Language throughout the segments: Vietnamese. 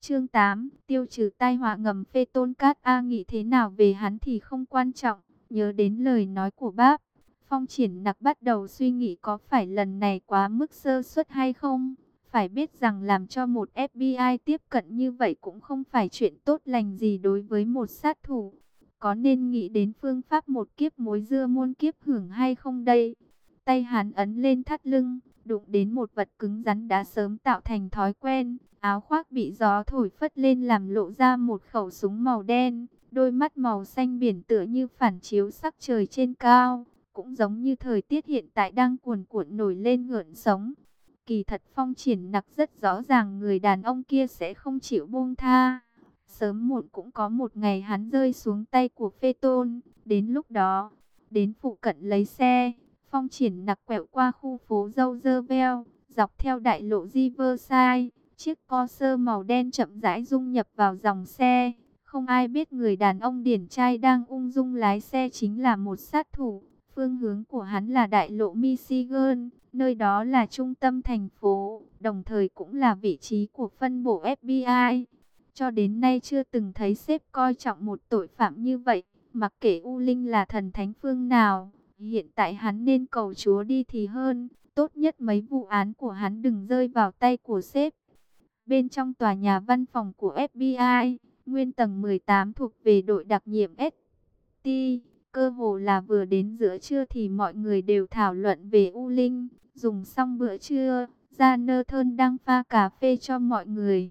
Chương 8, tiêu trừ tai họa ngầm. Phê Tôn Cát A nghĩ thế nào về hắn thì không quan trọng, nhớ đến lời nói của bác. Phong Triển Nặc bắt đầu suy nghĩ có phải lần này quá mức sơ suất hay không. Phải biết rằng làm cho một FBI tiếp cận như vậy cũng không phải chuyện tốt lành gì đối với một sát thủ. Có nên nghĩ đến phương pháp một kiếp mối dưa muôn kiếp hưởng hay không đây? Tay hắn ấn lên thắt lưng, đụng đến một vật cứng rắn đã sớm tạo thành thói quen. Áo khoác bị gió thổi phất lên làm lộ ra một khẩu súng màu đen. Đôi mắt màu xanh biển tựa như phản chiếu sắc trời trên cao. Cũng giống như thời tiết hiện tại đang cuồn cuộn nổi lên gợn sóng. Kỳ thật Phong Triển Nặc rất rõ ràng người đàn ông kia sẽ không chịu buông tha. Sớm muộn cũng có một ngày hắn rơi xuống tay của Phê Tôn. Đến lúc đó, đến phụ cận lấy xe, Phong Triển Nặc quẹo qua khu phố Roosevelt, dọc theo đại lộ Riverside. Chiếc Corsa màu đen chậm rãi dung nhập vào dòng xe. Không ai biết người đàn ông điển trai đang ung dung lái xe chính là một sát thủ. Phương hướng của hắn là đại lộ Michigan, nơi đó là trung tâm thành phố, đồng thời cũng là vị trí của phân bổ FBI. Cho đến nay chưa từng thấy sếp coi trọng một tội phạm như vậy, mặc kệ U Linh là thần thánh phương nào. Hiện tại hắn nên cầu Chúa đi thì hơn, tốt nhất mấy vụ án của hắn đừng rơi vào tay của sếp. Bên trong tòa nhà văn phòng của FBI, nguyên tầng 18 thuộc về đội đặc nhiệm ST, cơ hồ là vừa đến giữa trưa thì mọi người đều thảo luận về U Linh. Dùng xong bữa trưa, Jonathan đang pha cà phê cho mọi người.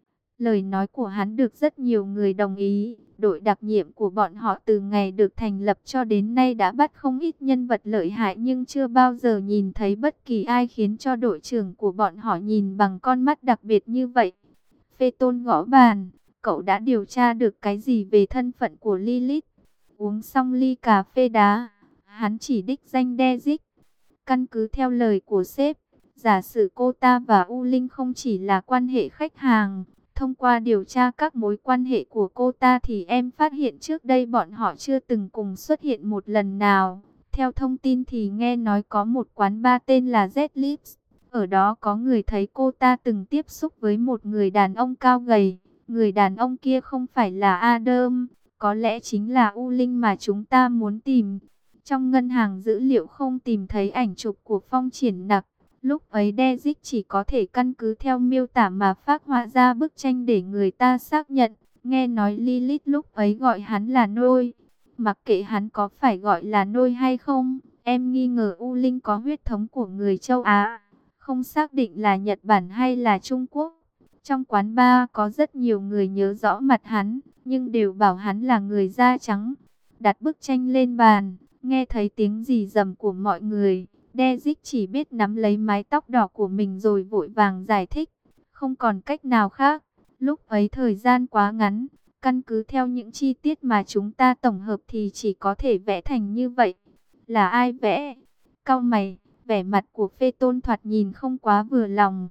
Lời nói của hắn được rất nhiều người đồng ý. Đội đặc nhiệm của bọn họ từ ngày được thành lập cho đến nay đã bắt không ít nhân vật lợi hại, nhưng chưa bao giờ nhìn thấy bất kỳ ai khiến cho đội trưởng của bọn họ nhìn bằng con mắt đặc biệt như vậy. Phê Tôn gõ bàn, cậu đã điều tra được cái gì về thân phận của Lilith? Uống xong ly cà phê đá, hắn chỉ đích danh Dezic. Căn cứ theo lời của sếp, giả sử cô ta và U Linh không chỉ là quan hệ khách hàng, thông qua điều tra các mối quan hệ của cô ta thì em phát hiện trước đây bọn họ chưa từng cùng xuất hiện một lần nào. Theo thông tin thì nghe nói có một quán bar tên là Z Lips. Ở đó có người thấy cô ta từng tiếp xúc với một người đàn ông cao gầy. Người đàn ông kia không phải là Adam, có lẽ chính là U Linh mà chúng ta muốn tìm. Trong ngân hàng dữ liệu không tìm thấy ảnh chụp của Phong Triển Nặc. Lúc ấy Dezic chỉ có thể căn cứ theo miêu tả mà phác họa ra bức tranh để người ta xác nhận. Nghe nói Lilith lúc ấy gọi hắn là nôi. Mặc kệ hắn có phải gọi là nôi hay không, em nghi ngờ U Linh có huyết thống của người châu Á. Không xác định là Nhật Bản hay là Trung Quốc. Trong quán bar có rất nhiều người nhớ rõ mặt hắn, nhưng đều bảo hắn là người da trắng. Đặt bức tranh lên bàn, nghe thấy tiếng rì rầm của mọi người. Dezic chỉ biết nắm lấy mái tóc đỏ của mình rồi vội vàng giải thích. Không còn cách nào khác. Lúc ấy thời gian quá ngắn. Căn cứ theo những chi tiết mà chúng ta tổng hợp thì chỉ có thể vẽ thành như vậy. Là ai vẽ? Cau mày, vẻ mặt của Phê Tôn thoạt nhìn không quá vừa lòng.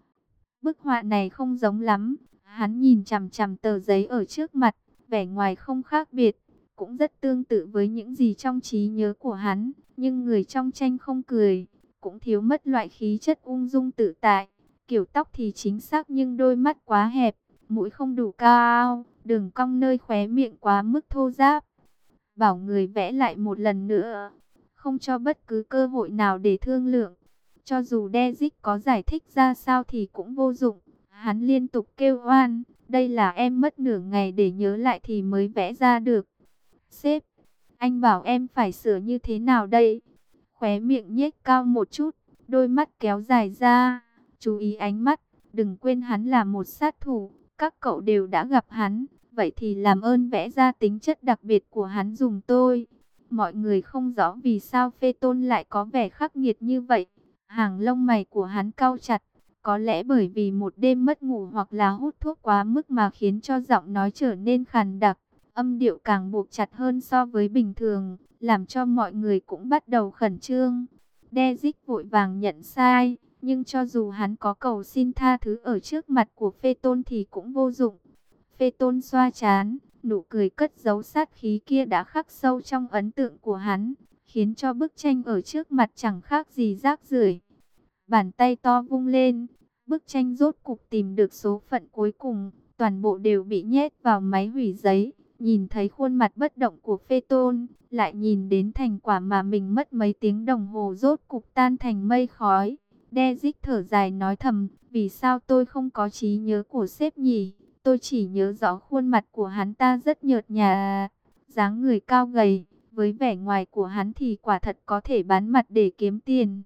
Bức họa này không giống lắm. Hắn nhìn chằm chằm tờ giấy ở trước mặt. Vẻ ngoài không khác biệt. Cũng rất tương tự với những gì trong trí nhớ của hắn. Nhưng người trong tranh không cười. Cũng thiếu mất loại khí chất ung dung tự tại. Kiểu tóc thì chính xác nhưng đôi mắt quá hẹp. Mũi không đủ cao. Đường cong nơi khóe miệng quá mức thô ráp. Bảo người vẽ lại một lần nữa. Không cho bất cứ cơ hội nào để thương lượng. Cho dù Dezic có giải thích ra sao thì cũng vô dụng. Hắn liên tục kêu oan. Đây là em mất nửa ngày để nhớ lại thì mới vẽ ra được. Sếp, anh bảo em phải sửa như thế nào đây? Khóe miệng nhếch cao một chút, đôi mắt kéo dài ra. Chú ý ánh mắt, đừng quên hắn là một sát thủ. Các cậu đều đã gặp hắn. Vậy thì làm ơn vẽ ra tính chất đặc biệt của hắn dùng tôi. Mọi người không rõ vì sao Phê Tôn lại có vẻ khắc nghiệt như vậy. Hàng lông mày của hắn cau chặt. Có lẽ bởi vì một đêm mất ngủ hoặc là hút thuốc quá mức mà khiến cho giọng nói trở nên khàn đặc. Âm điệu càng buộc chặt hơn so với bình thường, làm cho mọi người cũng bắt đầu khẩn trương. Dezic vội vàng nhận sai, nhưng cho dù hắn có cầu xin tha thứ ở trước mặt của Phê Tôn thì cũng vô dụng. Phê Tôn xoa trán, nụ cười cất giấu sát khí kia đã khắc sâu trong ấn tượng của hắn, khiến cho bức tranh ở trước mặt chẳng khác gì rác rưởi. Bàn tay to vung lên, bức tranh rốt cục tìm được số phận cuối cùng, toàn bộ đều bị nhét vào máy hủy giấy. Nhìn thấy khuôn mặt bất động của Phê Tôn, lại nhìn đến thành quả mà mình mất mấy tiếng đồng hồ rốt cục tan thành mây khói. Dezic thở dài nói thầm, vì sao tôi không có trí nhớ của sếp nhỉ? Tôi chỉ nhớ rõ khuôn mặt của hắn ta rất nhợt nhạt, dáng người cao gầy, với vẻ ngoài của hắn thì quả thật có thể bán mặt để kiếm tiền.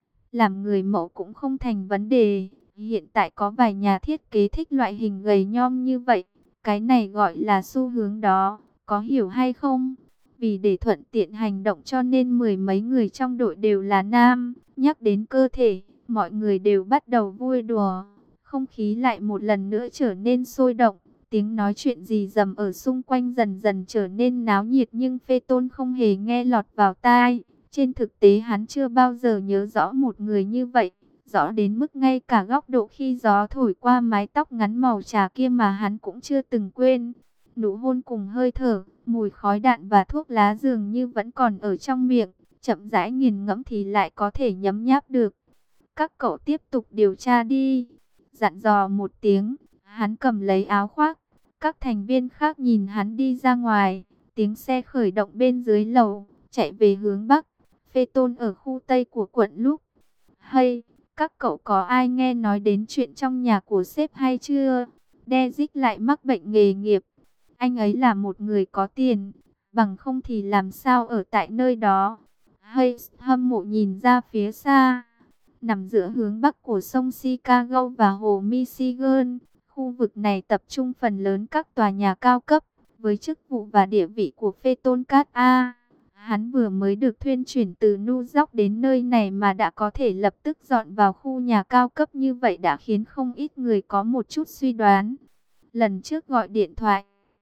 Làm người mẫu cũng không thành vấn đề. Hiện tại có vài nhà thiết kế thích loại hình gầy nhom như vậy. Cái này gọi là xu hướng đó, có hiểu hay không? Vì để thuận tiện hành động cho nên mười mấy người trong đội đều là nam. Nhắc đến cơ thể, mọi người đều bắt đầu vui đùa. Không khí lại một lần nữa trở nên sôi động. Tiếng nói chuyện rì rầm ở xung quanh dần dần trở nên náo nhiệt, nhưng Phê Tôn không hề nghe lọt vào tai. Trên thực tế hắn chưa bao giờ nhớ rõ một người như vậy, rõ đến mức ngay cả góc độ khi gió thổi qua mái tóc ngắn màu trà kia mà hắn cũng chưa từng quên. Nụ hôn cùng hơi thở, mùi khói đạn và thuốc lá dường như vẫn còn ở trong miệng, chậm rãi nghiền ngẫm thì lại có thể nhấm nháp được. Các cậu tiếp tục điều tra đi, dặn dò một tiếng, hắn cầm lấy áo khoác. Các thành viên khác nhìn hắn đi ra ngoài, tiếng xe khởi động bên dưới lầu, chạy về hướng Bắc. Phê Tôn ở khu Tây của quận lúc. Hay, các cậu có ai nghe nói đến chuyện trong nhà của sếp hay chưa? Dezic lại mắc bệnh nghề nghiệp. Anh ấy là một người có tiền, bằng không thì làm sao ở tại nơi đó. Hay hâm mộ nhìn ra phía xa, nằm giữa hướng Bắc của sông Chicago và hồ Michigan. Khu vực này tập trung phần lớn các tòa nhà cao cấp, với chức vụ và địa vị của Phê Tôn Cát A. Hắn vừa mới được thuyên chuyển từ New York đến nơi này mà đã có thể lập tức dọn vào khu nhà cao cấp như vậy đã khiến không ít người có một chút suy đoán. Lần trước gọi điện thoại,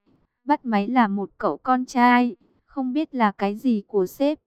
bắt máy là một cậu con trai, không biết là cái gì của sếp.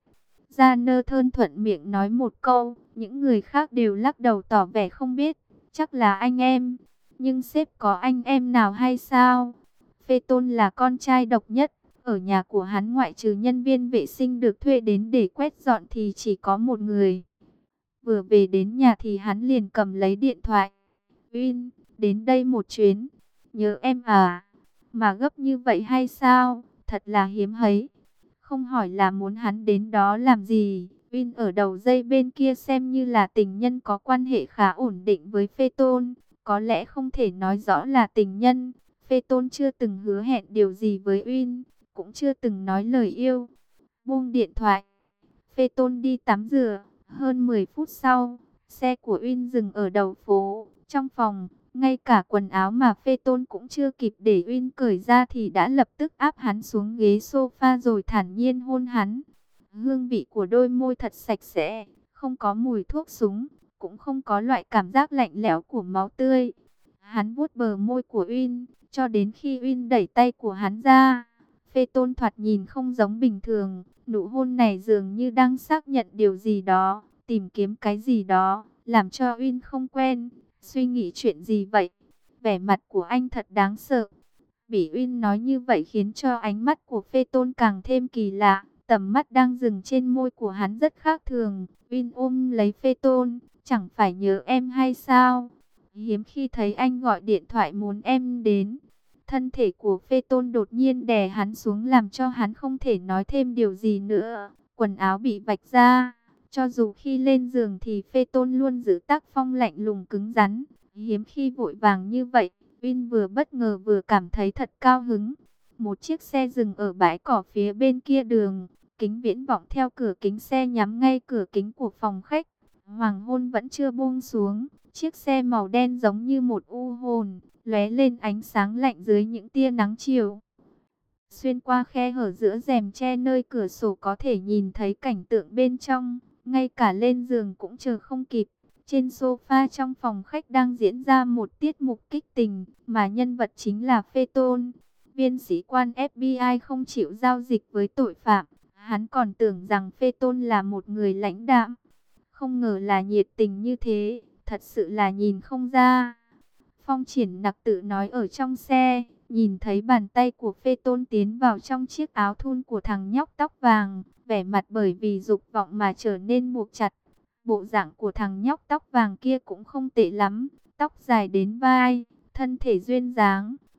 Gia Thơn thuận miệng nói một câu, những người khác đều lắc đầu tỏ vẻ không biết, chắc là anh em. Nhưng sếp có anh em nào hay sao? Phê Tôn là con trai độc nhất. Ở nhà của hắn ngoại trừ nhân viên vệ sinh được thuê đến để quét dọn thì chỉ có một người. Vừa về đến nhà thì hắn liền cầm lấy điện thoại. Uyên, đến đây một chuyến. Nhớ em à? Mà gấp như vậy hay sao? Thật là hiếm thấy. Không hỏi là muốn hắn đến đó làm gì. Uyên ở đầu dây bên kia xem như là tình nhân có quan hệ khá ổn định với Phê Tôn. Có lẽ không thể nói rõ là tình nhân. Phê Tôn chưa từng hứa hẹn điều gì với Uyên, cũng chưa từng nói lời yêu. Buông điện thoại, Phê Tôn đi tắm rửa. Hơn 10 phút sau, xe của Uyên dừng ở đầu phố. Trong phòng, ngay cả quần áo mà Phê Tôn cũng chưa kịp để Uyên cởi ra thì đã lập tức áp hắn xuống ghế sofa rồi thản nhiên hôn hắn. Hương vị của đôi môi thật sạch sẽ, không có mùi thuốc súng, cũng không có loại cảm giác lạnh lẽo của máu tươi. Hắn vuốt bờ môi của Uyên, cho đến khi Uyên đẩy tay của hắn ra. Phê Tôn thoạt nhìn không giống bình thường, nụ hôn này dường như đang xác nhận điều gì đó, tìm kiếm cái gì đó, làm cho Uyên không quen. Suy nghĩ chuyện gì vậy? Vẻ mặt của anh thật đáng sợ. Bỉ Uyên nói như vậy khiến cho ánh mắt của Phê Tôn càng thêm kỳ lạ. Tầm mắt đang dừng trên môi của hắn rất khác thường. Uyên ôm lấy Phê Tôn, chẳng phải nhớ em hay sao? Hiếm khi thấy anh gọi điện thoại muốn em đến. Thân thể của Phê Tôn đột nhiên đè hắn xuống làm cho hắn không thể nói thêm điều gì nữa. Quần áo bị vạch ra. Cho dù khi lên giường thì Phê Tôn luôn giữ tác phong lạnh lùng cứng rắn. Hiếm khi vội vàng như vậy. Uyên vừa bất ngờ vừa cảm thấy thật cao hứng. Một chiếc xe dừng ở bãi cỏ phía bên kia đường. Kính viễn vọng theo cửa kính xe nhắm ngay cửa kính của phòng khách. Hoàng hôn vẫn chưa buông xuống. Chiếc xe màu đen giống như một u hồn, lóe lên ánh sáng lạnh dưới những tia nắng chiều. Xuyên qua khe hở giữa rèm che nơi cửa sổ có thể nhìn thấy cảnh tượng bên trong. Ngay cả lên giường cũng chờ không kịp. Trên sofa trong phòng khách đang diễn ra một tiết mục kích tình, mà nhân vật chính là Phê Tôn. Viên sĩ quan FBI không chịu giao dịch với tội phạm. Hắn còn tưởng rằng Phê Tôn là một người lãnh đạm. Không ngờ là nhiệt tình như thế, thật sự là nhìn không ra. Phong Triển Nặc tự nói ở trong xe, nhìn thấy bàn tay của Phê Tôn tiến vào trong chiếc áo thun của thằng nhóc tóc vàng, vẻ mặt bởi vì dục vọng mà trở nên buộc chặt. Bộ dạng của thằng nhóc tóc vàng kia cũng không tệ lắm, tóc dài đến vai, thân thể duyên dáng,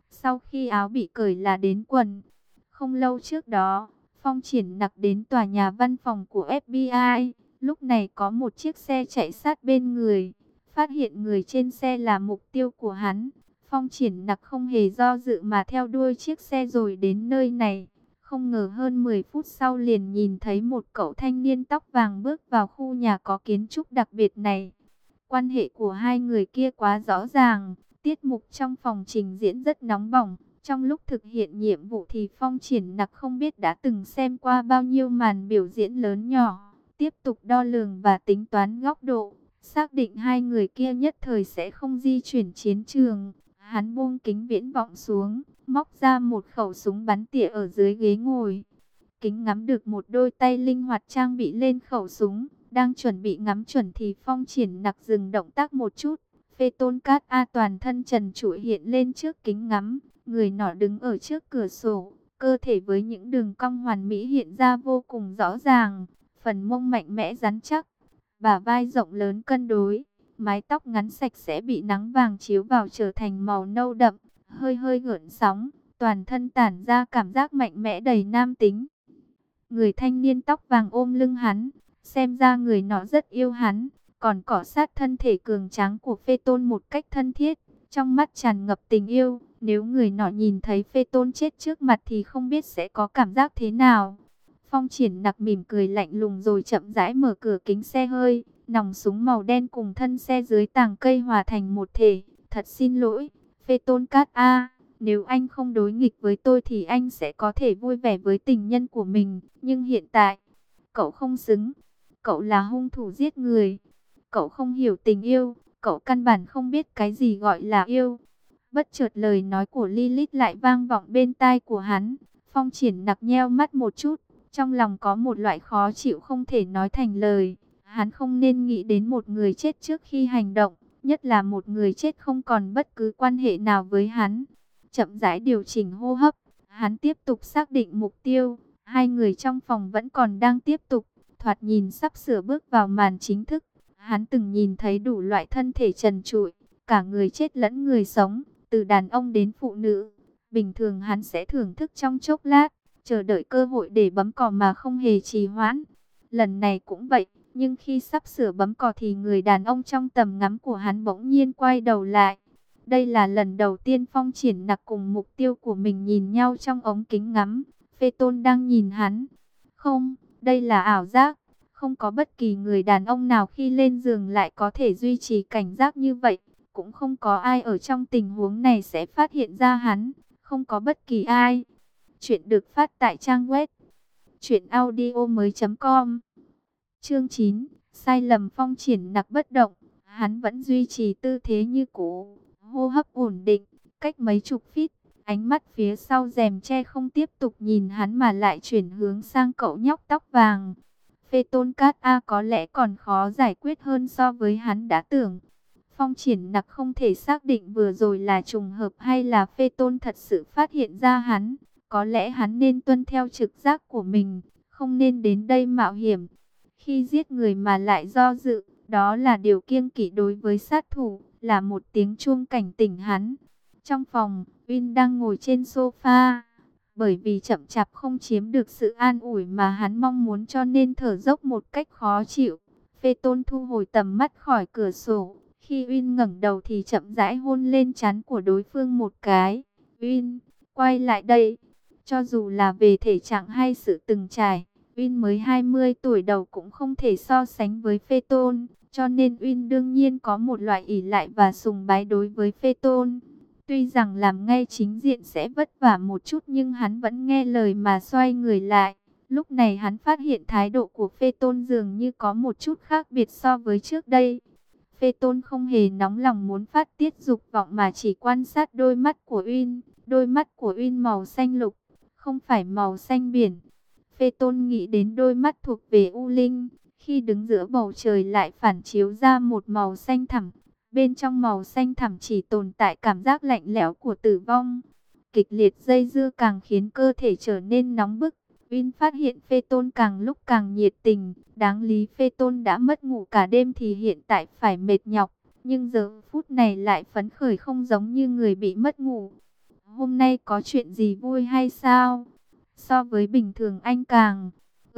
Sau khi áo bị cởi là đến quần. Không lâu trước đó, Phong Triển Nặc đến tòa nhà văn phòng của FBI. Lúc này có một chiếc xe chạy sát bên người. Phát hiện người trên xe là mục tiêu của hắn. Phong Triển Nặc không hề do dự mà theo đuôi chiếc xe rồi đến nơi này. Không ngờ hơn 10 phút sau liền nhìn thấy một cậu thanh niên tóc vàng bước vào khu nhà có kiến trúc đặc biệt này. Quan hệ của hai người kia quá rõ ràng. Tiết mục trong phòng trình diễn rất nóng bỏng. Trong lúc thực hiện nhiệm vụ thì Phong Triển Nặc không biết đã từng xem qua bao nhiêu màn biểu diễn lớn nhỏ. Tiếp tục đo lường và tính toán góc độ. Xác định hai người kia nhất thời sẽ không di chuyển chiến trường. Hắn buông kính viễn vọng xuống, móc ra một khẩu súng bắn tỉa ở dưới ghế ngồi. Kính ngắm được một đôi tay linh hoạt trang bị lên khẩu súng. Đang chuẩn bị ngắm chuẩn thì Phong Triển Nặc dừng động tác một chút. Phê Tôn Cát A toàn thân trần trụi hiện lên trước kính ngắm. Người nọ đứng ở trước cửa sổ. Cơ thể với những đường cong hoàn mỹ hiện ra vô cùng rõ ràng. Phần mông mạnh mẽ rắn chắc. Bả vai rộng lớn cân đối. Mái tóc ngắn sạch sẽ bị nắng vàng chiếu vào trở thành màu nâu đậm. Hơi hơi gợn sóng. Toàn thân tản ra cảm giác mạnh mẽ đầy nam tính. Người thanh niên tóc vàng ôm lưng hắn. Xem ra người nọ rất yêu hắn. Còn cọ sát thân thể cường tráng của Phê Tôn một cách thân thiết. Trong mắt tràn ngập tình yêu. Nếu người nọ nhìn thấy Phê Tôn chết trước mặt thì không biết sẽ có cảm giác thế nào. Phong Triển Nặc mỉm cười lạnh lùng rồi chậm rãi mở cửa kính xe hơi. Nòng súng màu đen cùng thân xe dưới tàng cây hòa thành một thể. Thật xin lỗi, Phê Tôn Cát A. Nếu anh không đối nghịch với tôi thì anh sẽ có thể vui vẻ với tình nhân của mình. Nhưng hiện tại, cậu không xứng. Cậu là hung thủ giết người. Cậu không hiểu tình yêu. Cậu căn bản không biết cái gì gọi là yêu. Bất chợt lời nói của Lilith lại vang vọng bên tai của hắn. Phong Triển Nặc nheo mắt một chút. Trong lòng có một loại khó chịu không thể nói thành lời. Hắn không nên nghĩ đến một người chết trước khi hành động. Nhất là một người chết không còn bất cứ quan hệ nào với hắn. Chậm rãi điều chỉnh hô hấp. Hắn tiếp tục xác định mục tiêu. Hai người trong phòng vẫn còn đang tiếp tục. Thoạt nhìn sắp sửa bước vào màn chính thức. Hắn từng nhìn thấy đủ loại thân thể trần trụi. Cả người chết lẫn người sống. Từ đàn ông đến phụ nữ. Bình thường hắn sẽ thưởng thức trong chốc lát. Chờ đợi cơ hội để bấm cò mà không hề trì hoãn. Lần này cũng vậy. Nhưng khi sắp sửa bấm cò thì người đàn ông trong tầm ngắm của hắn bỗng nhiên quay đầu lại. Đây là lần đầu tiên Phong Triển Nặc cùng mục tiêu của mình nhìn nhau trong ống kính ngắm. Phê Tôn đang nhìn hắn. Không, đây là ảo giác. Không có bất kỳ người đàn ông nào khi lên giường lại có thể duy trì cảnh giác như vậy. Cũng không có ai ở trong tình huống này sẽ phát hiện ra hắn. Không có bất kỳ ai. Chuyện được phát tại trang web truyệnaudiomoi.com. Chương 9, sai lầm. Phong Triển Nặc bất động, hắn vẫn duy trì tư thế như cũ, hô hấp ổn định, cách mấy chục feet, ánh mắt phía sau rèm che không tiếp tục nhìn hắn mà lại chuyển hướng sang cậu nhóc tóc vàng. Phê Tôn Cát A có lẽ còn khó giải quyết hơn so với hắn đã tưởng. Phong Triển Nặc không thể xác định vừa rồi là trùng hợp hay là Phê Tôn thật sự phát hiện ra hắn. Có lẽ hắn nên tuân theo trực giác của mình, không nên đến đây mạo hiểm. Khi giết người mà lại do dự, đó là điều kiêng kỵ đối với sát thủ, là một tiếng chuông cảnh tỉnh hắn. Trong phòng, Uyên đang ngồi trên sofa. Bởi vì chậm chạp không chiếm được sự an ủi mà hắn mong muốn cho nên thở dốc một cách khó chịu. Phê Tôn thu hồi tầm mắt khỏi cửa sổ. Khi Uyên ngẩng đầu thì chậm rãi hôn lên trán của đối phương một cái. Uyên, quay lại đây. Cho dù là về thể trạng hay sự từng trải, Uyên mới 20 tuổi đầu cũng không thể so sánh với Phê Tôn. Cho nên Uyên đương nhiên có một loại ỷ lại và sùng bái đối với Phê Tôn. Tuy rằng làm ngay chính diện sẽ vất vả một chút nhưng hắn vẫn nghe lời mà xoay người lại. Lúc này hắn phát hiện thái độ của Phê Tôn dường như có một chút khác biệt so với trước đây. Phê Tôn không hề nóng lòng muốn phát tiết dục vọng mà chỉ quan sát đôi mắt của Uyên. Đôi mắt của Uyên màu xanh lục, không phải màu xanh biển. Phê Tôn nghĩ đến đôi mắt thuộc về U Linh, khi đứng giữa bầu trời lại phản chiếu ra một màu xanh thẳm. Bên trong màu xanh thẳm chỉ tồn tại cảm giác lạnh lẽo của tử vong. Kịch liệt dây dưa càng khiến cơ thể trở nên nóng bức. Uyên phát hiện Phê Tôn càng lúc càng nhiệt tình. Đáng lý Phê Tôn đã mất ngủ cả đêm thì hiện tại phải mệt nhọc. Nhưng giờ phút này lại phấn khởi không giống như người bị mất ngủ. Hôm nay có chuyện gì vui hay sao? So với bình thường anh càng...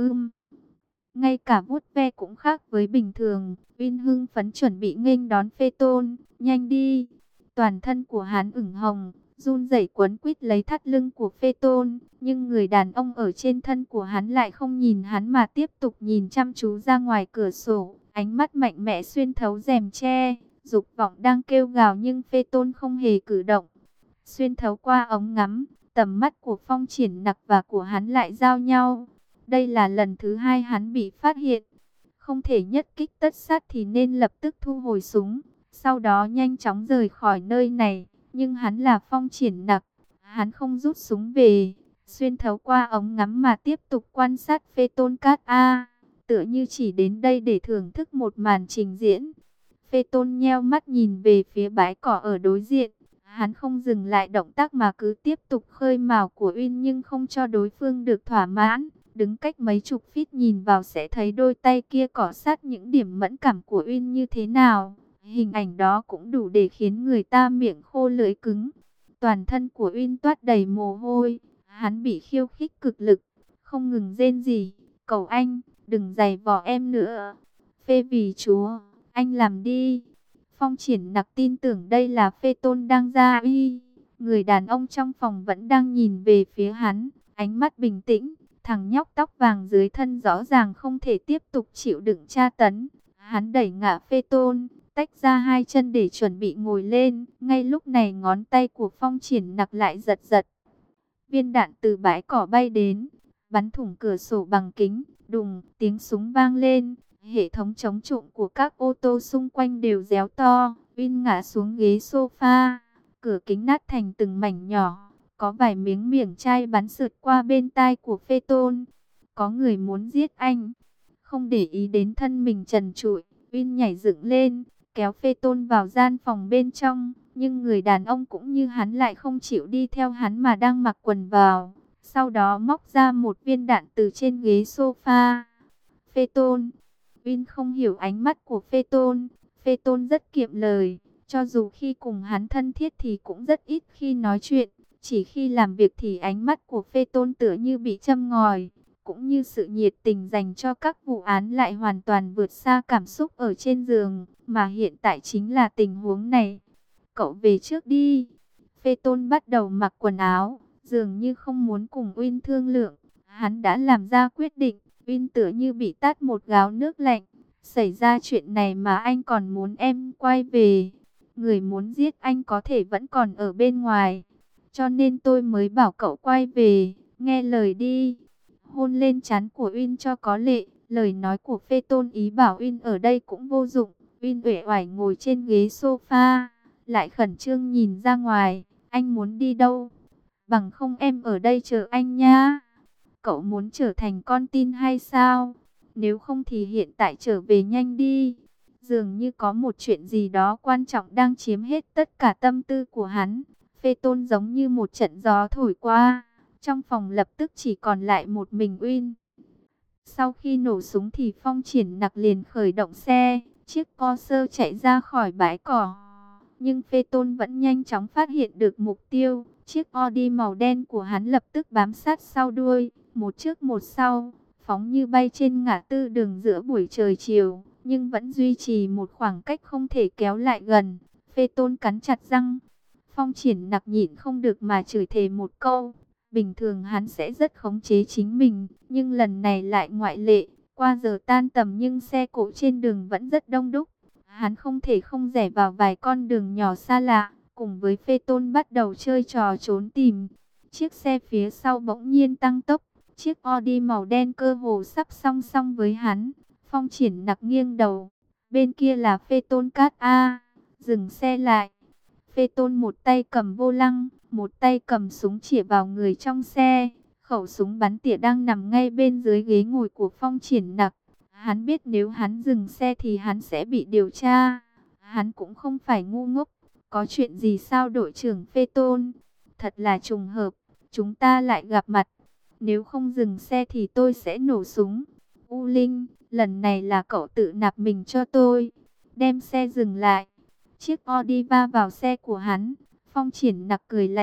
Ngay cả vuốt ve cũng khác với bình thường. Uyên hưng phấn chuẩn bị nghênh đón Phê Tôn. Nhanh đi! Toàn thân của hắn ửng hồng, run rẩy quấn quýt lấy thắt lưng của Phê Tôn. Nhưng người đàn ông ở trên thân của hắn lại không nhìn hắn mà tiếp tục nhìn chăm chú ra ngoài cửa sổ. Ánh mắt mạnh mẽ xuyên thấu rèm tre. Dục vọng đang kêu gào nhưng Phê Tôn không hề cử động. Xuyên thấu qua ống ngắm, tầm mắt của Phong Triển Nặc và của hắn lại giao nhau. Đây là lần thứ hai hắn bị phát hiện. Không thể nhất kích tất sát thì nên lập tức thu hồi súng. Sau đó nhanh chóng rời khỏi nơi này. Nhưng hắn là Phong Triển Nặc. Hắn không rút súng về. Xuyên thấu qua ống ngắm mà tiếp tục quan sát Phê Tôn Cát A. Tựa như chỉ đến đây để thưởng thức một màn trình diễn. Phê Tôn nheo mắt nhìn về phía bãi cỏ ở đối diện. Hắn không dừng lại động tác mà cứ tiếp tục khơi mào của Uyên nhưng không cho đối phương được thỏa mãn. Đứng cách mấy chục feet nhìn vào sẽ thấy đôi tay kia cọ sát những điểm mẫn cảm của Uyên như thế nào. Hình ảnh đó cũng đủ để khiến người ta miệng khô lưỡi cứng. Toàn thân của Uyên toát đầy mồ hôi. Hắn bị khiêu khích cực lực, không ngừng rên rỉ. Cầu anh, đừng giày vò em nữa. Phê vì chúa, anh làm đi. Phong Triển Nặc tin tưởng đây là Phê Tôn đang ra uy. Người đàn ông trong phòng vẫn đang nhìn về phía hắn, ánh mắt bình tĩnh. Thằng nhóc tóc vàng dưới thân rõ ràng không thể tiếp tục chịu đựng tra tấn. Hắn đẩy ngã Phê Tôn, tách ra hai chân để chuẩn bị ngồi lên. Ngay lúc này ngón tay của Phong Triển Nặc lại giật giật. Viên đạn từ bãi cỏ bay đến, bắn thủng cửa sổ bằng kính. Đùng, tiếng súng vang lên. Hệ thống chống trộm của các ô tô xung quanh đều réo to. Uyên ngã xuống ghế sofa. Cửa kính nát thành từng mảnh nhỏ. Có vài miếng miệng chai bắn sượt qua bên tai của Phê Tôn. Có người muốn giết anh. Không để ý đến thân mình trần trụi, Uyên nhảy dựng lên, kéo Phê Tôn vào gian phòng bên trong. Nhưng người đàn ông cũng như hắn lại không chịu đi theo hắn mà đang mặc quần vào. Sau đó móc ra một viên đạn từ trên ghế sofa. Phê Tôn. Uyên không hiểu ánh mắt của Phê Tôn. Phê Tôn rất kiệm lời. Cho dù khi cùng hắn thân thiết thì cũng rất ít khi nói chuyện. Chỉ khi làm việc thì ánh mắt của Phê Tôn tựa như bị châm ngòi. Cũng như sự nhiệt tình dành cho các vụ án lại hoàn toàn vượt xa cảm xúc ở trên giường. Mà hiện tại chính là tình huống này. Cậu về trước đi. Phê Tôn bắt đầu mặc quần áo. Dường như không muốn cùng Uyên thương lượng. Hắn đã làm ra quyết định. Uyên tựa như bị tát một gáo nước lạnh. Xảy ra chuyện này mà anh còn muốn em quay về. Người muốn giết anh có thể vẫn còn ở bên ngoài. Cho nên tôi mới bảo cậu quay về. Nghe lời đi. Hôn lên trán của Uyên cho có lệ. Lời nói của Phê Tôn ý bảo Uyên ở đây cũng vô dụng. Uyên uể oải ngồi trên ghế sofa. Lại khẩn trương nhìn ra ngoài. Anh muốn đi đâu? Bằng không em ở đây chờ anh nha. Cậu muốn trở thành con tin hay sao? Nếu không thì hiện tại trở về nhanh đi. Dường như có một chuyện gì đó quan trọng đang chiếm hết tất cả tâm tư của hắn. Phê Tôn giống như một trận gió thổi qua. Trong phòng lập tức chỉ còn lại một mình Uyên. Sau khi nổ súng thì Phong Triển Nặc liền khởi động xe. Chiếc Corsa chạy ra khỏi bãi cỏ. Nhưng Phê Tôn vẫn nhanh chóng phát hiện được mục tiêu. Chiếc Audi màu đen của hắn lập tức bám sát sau đuôi. Một trước một sau, phóng như bay trên ngã tư đường giữa buổi trời chiều. Nhưng vẫn duy trì một khoảng cách không thể kéo lại gần. Phê Tôn cắn chặt răng. Phong Triển Nặc nhịn không được mà chửi thề một câu. Bình thường hắn sẽ rất khống chế chính mình, nhưng lần này lại ngoại lệ. Qua giờ tan tầm nhưng xe cộ trên đường vẫn rất đông đúc. Hắn không thể không rẽ vào vài con đường nhỏ xa lạ, cùng với Phê Tôn bắt đầu chơi trò trốn tìm. Chiếc xe phía sau bỗng nhiên tăng tốc, chiếc Audi màu đen cơ hồ sắp song song với hắn. Phong Triển Nặc nghiêng đầu, bên kia là Phê Tôn Cát A, dừng xe lại. Phê Tôn một tay cầm vô lăng, một tay cầm súng chĩa vào người trong xe. Khẩu súng bắn tỉa đang nằm ngay bên dưới ghế ngồi của Phong Triển Nặc. Hắn biết nếu hắn dừng xe thì hắn sẽ bị điều tra. Hắn cũng không phải ngu ngốc. Có chuyện gì sao đội trưởng Phê Tôn? Thật là trùng hợp, chúng ta lại gặp mặt. Nếu không dừng xe thì tôi sẽ nổ súng. U Linh, lần này là cậu tự nạp mình cho tôi. Đem xe dừng lại. Chiếc Audi va vào xe của hắn. Phong Triển Nặc cười lạnh,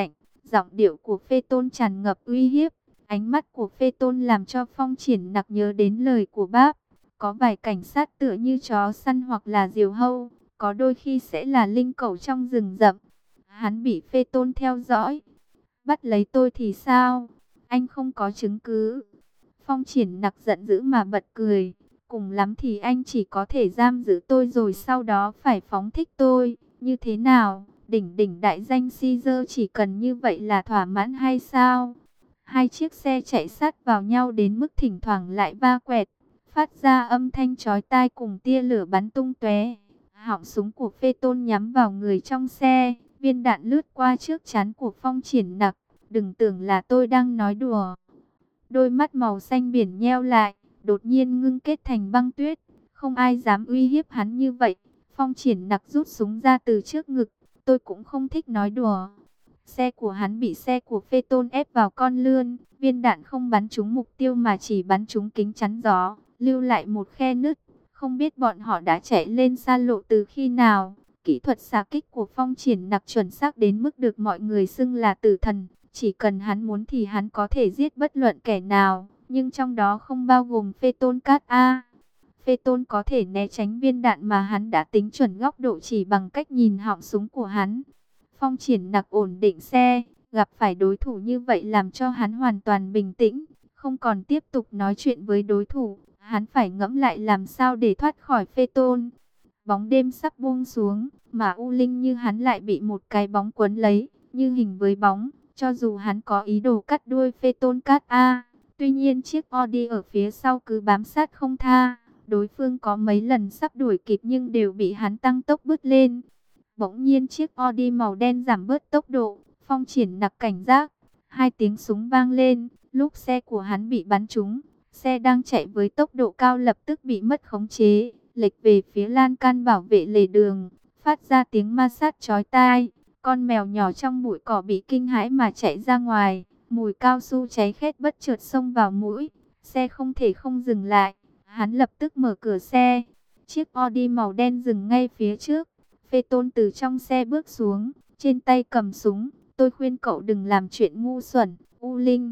Giọng điệu của Phê Tôn tràn ngập uy hiếp. Ánh mắt của Phê Tôn làm cho Phong Triển Nặc nhớ đến lời của bác. Có vài cảnh sát tựa như chó săn hoặc là diều hâu, có đôi khi sẽ là linh cẩu trong rừng rậm. Hắn bị Phê Tôn theo dõi. Bắt lấy tôi thì sao? Anh không có chứng cứ. Phong Triển Nặc giận dữ mà bật cười. Cùng lắm thì anh chỉ có thể giam giữ tôi rồi sau đó phải phóng thích tôi. Như thế nào? Đỉnh đỉnh đại danh Caesar chỉ cần như vậy là thỏa mãn hay sao? Hai chiếc xe chạy sát vào nhau đến mức thỉnh thoảng lại va quẹt, phát ra âm thanh chói tai cùng tia lửa bắn tung tóe. Họng súng của Phê Tôn nhắm vào người trong xe, viên đạn lướt qua trước trán của Phong Triển Nặc. Đừng tưởng là tôi đang nói đùa. Đôi mắt màu xanh biển nheo lại, đột nhiên ngưng kết thành băng tuyết. Không ai dám uy hiếp hắn như vậy. Phong Triển Nặc rút súng ra từ trước ngực. Tôi cũng không thích nói đùa. Xe của hắn bị xe của Phê Tôn ép vào con lươn. Viên đạn không bắn trúng mục tiêu mà chỉ bắn trúng kính chắn gió, lưu lại một khe nứt. Không biết bọn họ đã chạy lên xa lộ từ khi nào. Kỹ thuật xạ kích của Phong Triển Nặc chuẩn xác đến mức được mọi người xưng là tử thần. Chỉ cần hắn muốn thì hắn có thể giết bất luận kẻ nào, nhưng trong đó không bao gồm Phê Tôn Cát A. Phê Tôn có thể né tránh viên đạn mà hắn đã tính chuẩn góc độ chỉ bằng cách nhìn họng súng của hắn. Phong Triển Nặc ổn định xe, gặp phải đối thủ như vậy làm cho hắn hoàn toàn bình tĩnh, không còn tiếp tục nói chuyện với đối thủ. Hắn phải ngẫm lại làm sao để thoát khỏi Phê Tôn. Bóng đêm sắp buông xuống, mà U Linh như hắn lại bị một cái bóng quấn lấy, như hình với bóng. Cho dù hắn có ý đồ cắt đuôi Phê Tôn Cát A, tuy nhiên chiếc Audi ở phía sau cứ bám sát không tha. Đối phương có mấy lần sắp đuổi kịp nhưng đều bị hắn tăng tốc bứt lên. Bỗng nhiên chiếc Audi màu đen giảm bớt tốc độ, Phong Triển Nặc cảnh giác. Hai tiếng súng vang lên, lúc xe của hắn bị bắn trúng. Xe đang chạy với tốc độ cao lập tức bị mất khống chế, lệch về phía lan can bảo vệ lề đường, phát ra tiếng ma sát chói tai. Con mèo nhỏ trong bụi cỏ bị kinh hãi mà chạy ra ngoài, mùi cao su cháy khét bất chợt xông vào mũi. Xe không thể không dừng lại, hắn lập tức mở cửa xe. Chiếc Audi màu đen dừng ngay phía trước. Phê Tôn từ trong xe bước xuống, trên tay cầm súng. Tôi khuyên cậu đừng làm chuyện ngu xuẩn, U Linh.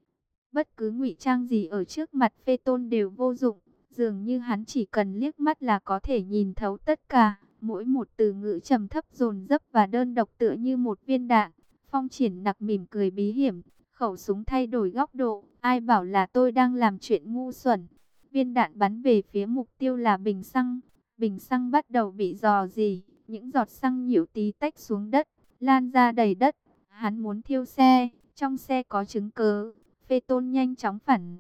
Bất cứ ngụy trang gì ở trước mặt Phê Tôn đều vô dụng. Dường như hắn chỉ cần liếc mắt là có thể nhìn thấu tất cả. Mỗi một từ ngữ trầm thấp dồn dập và đơn độc tựa như một viên đạn. Phong Triển Nặc mỉm cười bí hiểm, khẩu súng thay đổi góc độ. Ai bảo là tôi đang làm chuyện ngu xuẩn. Viên đạn bắn về phía mục tiêu là bình xăng. Bình xăng bắt đầu bị rò rỉ. Những giọt xăng nhiễu tí tách xuống đất, lan ra đầy đất. Hắn muốn thiêu xe, trong xe có chứng cớ. Phê Tôn nhanh chóng phản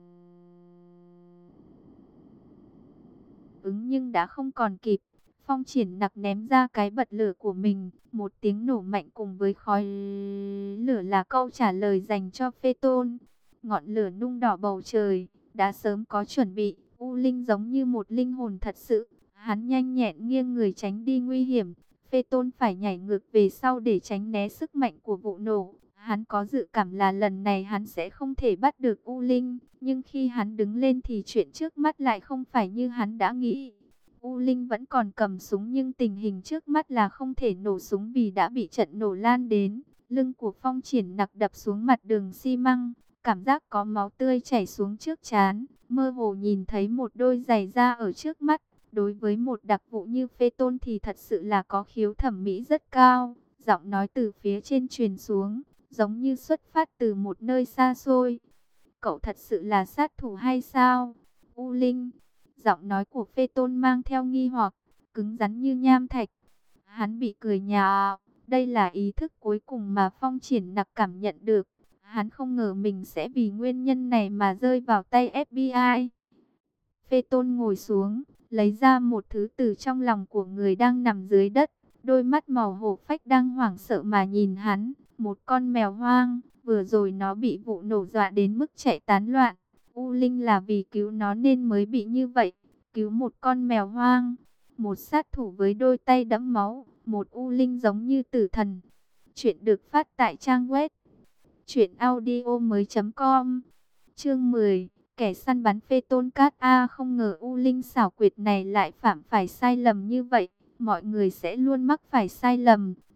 ứng nhưng đã không còn kịp. Phong Triển Nặc ném ra cái bật lửa của mình. Một tiếng nổ mạnh cùng với khói lửa là câu trả lời dành cho Phê Tôn. Ngọn lửa nung đỏ bầu trời, đã sớm có chuẩn bị. U Linh giống như một linh hồn thật sự. Hắn nhanh nhẹn nghiêng người tránh đi nguy hiểm. Phê Tôn phải nhảy ngược về sau để tránh né sức mạnh của vụ nổ. Hắn có dự cảm là lần này hắn sẽ không thể bắt được U Linh. Nhưng khi hắn đứng lên thì chuyện trước mắt lại không phải như hắn đã nghĩ. U Linh vẫn còn cầm súng nhưng tình hình trước mắt là không thể nổ súng vì đã bị trận nổ lan đến. Lưng của Phong Triển Nặc đập xuống mặt đường xi măng. Cảm giác có máu tươi chảy xuống trước trán. Mơ hồ nhìn thấy một đôi giày da ở trước mắt. Đối với một đặc vụ như Phê Tôn thì thật sự là có khiếu thẩm mỹ rất cao. Giọng nói từ phía trên truyền xuống, giống như xuất phát từ một nơi xa xôi. Cậu thật sự là sát thủ hay sao? U Linh. Giọng nói của Phê Tôn mang theo nghi hoặc, cứng rắn như nham thạch. Hắn bị cười nhạo. Đây là ý thức cuối cùng mà Phong Triển Nặc cảm nhận được. Hắn không ngờ mình sẽ vì nguyên nhân này mà rơi vào tay FBI. Phê Tôn ngồi xuống, lấy ra một thứ từ trong lòng của người đang nằm dưới đất. Đôi mắt màu hổ phách đang hoảng sợ mà nhìn hắn. Một con mèo hoang, vừa rồi nó bị vụ nổ dọa đến mức chạy tán loạn. U Linh là vì cứu nó nên mới bị như vậy. Cứu một con mèo hoang, một sát thủ với đôi tay đẫm máu, một U Linh giống như tử thần. Chuyện được phát tại trang web truyệnaudiomoi.com. Chương 10. Kẻ săn bắn Phê Tôn Cát A. Không ngờ U Linh xảo quyệt này lại phạm phải sai lầm như vậy. Mọi người sẽ luôn mắc phải sai lầm,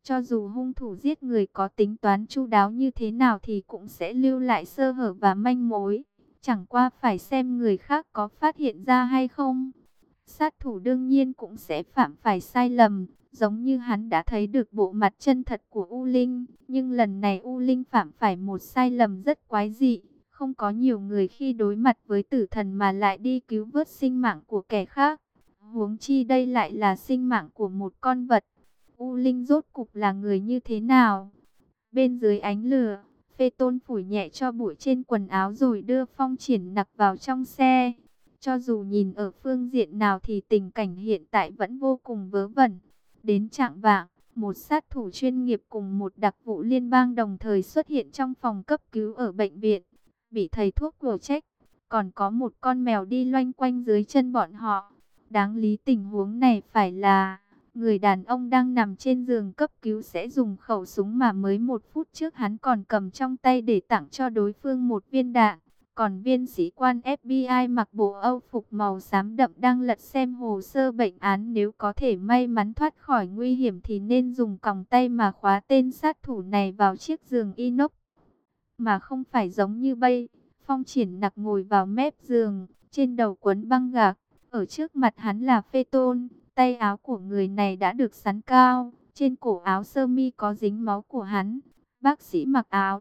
Cho dù hung thủ giết người có tính toán chu đáo như thế nào thì cũng sẽ lưu lại sơ hở và manh mối. Chẳng qua phải xem người khác có phát hiện ra hay không. Sát thủ đương nhiên cũng sẽ phạm phải sai lầm, giống như hắn đã thấy được bộ mặt chân thật của U Linh. Nhưng lần này U Linh phạm phải một sai lầm rất quái dị. Không có nhiều người khi đối mặt với tử thần mà lại đi cứu vớt sinh mạng của kẻ khác. Huống chi đây lại là sinh mạng của một con vật. U Linh rốt cục là người như thế nào? Bên dưới ánh lửa, Phê Tôn phủi nhẹ cho bụi trên quần áo rồi đưa Phong Triển Nặc vào trong xe. Cho dù nhìn ở phương diện nào thì tình cảnh hiện tại vẫn vô cùng vớ vẩn. Đến chạng vạng, một sát thủ chuyên nghiệp cùng một đặc vụ liên bang đồng thời xuất hiện trong phòng cấp cứu ở bệnh viện, bị thầy thuốc của trách. Còn có một con mèo đi loanh quanh dưới chân bọn họ. Đáng lý tình huống này phải là người đàn ông đang nằm trên giường cấp cứu sẽ dùng khẩu súng mà mới 1 phút trước hắn còn cầm trong tay để tặng cho đối phương một viên đạn. Còn viên sĩ quan FBI mặc bộ âu phục màu xám đậm đang lật xem hồ sơ bệnh án, nếu có thể may mắn thoát khỏi nguy hiểm thì nên dùng còng tay mà khóa tên sát thủ này vào chiếc giường inox. Mà không phải giống như bây, Phong Triển Nặc ngồi vào mép giường, trên đầu quấn băng gạc, ở trước mặt hắn là Phê Tôn. Tay áo của người này đã được xắn cao, trên cổ áo sơ mi có dính máu của hắn. Bác sĩ mặc áo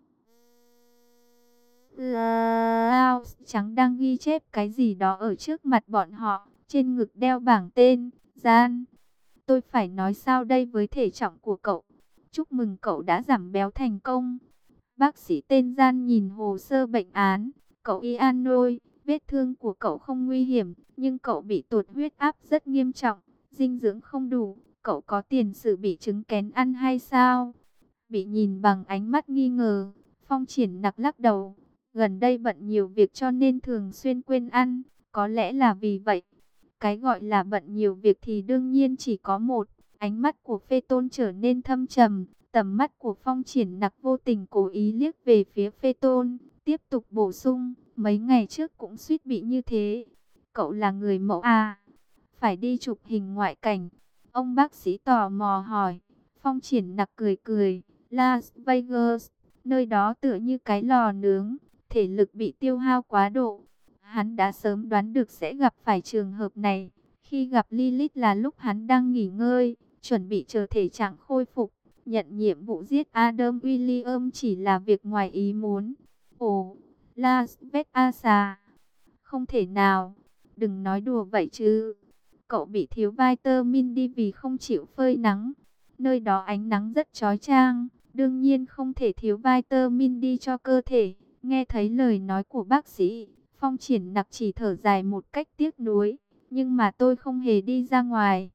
trắng đang ghi chép cái gì đó ở trước mặt bọn họ, trên ngực đeo bảng tên, Gian. Tôi phải nói sao đây với thể trọng của cậu? Chúc mừng cậu đã giảm béo thành công. Bác sĩ tên Gian nhìn hồ sơ bệnh án, cậu Ian ơi, vết thương của cậu không nguy hiểm, nhưng cậu bị tụt huyết áp rất nghiêm trọng, dinh dưỡng không đủ, cậu có tiền sử bị chứng kén ăn hay sao? Bị nhìn bằng ánh mắt nghi ngờ, Phong Triển Nặc lắc đầu. Gần đây bận nhiều việc cho nên thường xuyên quên ăn, có lẽ là vì vậy. Cái gọi là bận nhiều việc thì đương nhiên chỉ có một. Ánh mắt của Phê Tôn trở nên thâm trầm, tầm mắt của Phong Triển Nặc vô tình cố ý liếc về phía Phê Tôn, tiếp tục bổ sung, mấy ngày trước cũng suýt bị như thế. Cậu là người mẫu à? Phải đi chụp hình ngoại cảnh. Ông bác sĩ tò mò hỏi. Phong Triển Nặc cười cười, Las Vegas, nơi đó tựa như cái lò nướng, thể lực bị tiêu hao quá độ. Hắn đã sớm đoán được sẽ gặp phải trường hợp này. Khi gặp Lilith là lúc hắn đang nghỉ ngơi, chuẩn bị chờ thể trạng khôi phục. Nhận nhiệm vụ giết Adam William chỉ là việc ngoài ý muốn. Ồ, Las Vegas à? Không thể nào, đừng nói đùa vậy chứ. Cậu bị thiếu vitamin D vì không chịu phơi nắng. Nơi đó ánh nắng rất chói chang, đương nhiên không thể thiếu vitamin D cho cơ thể. Nghe thấy lời nói của bác sĩ, Phong Triển Nặc chỉ thở dài một cách tiếc nuối. Nhưng mà tôi không hề đi ra ngoài.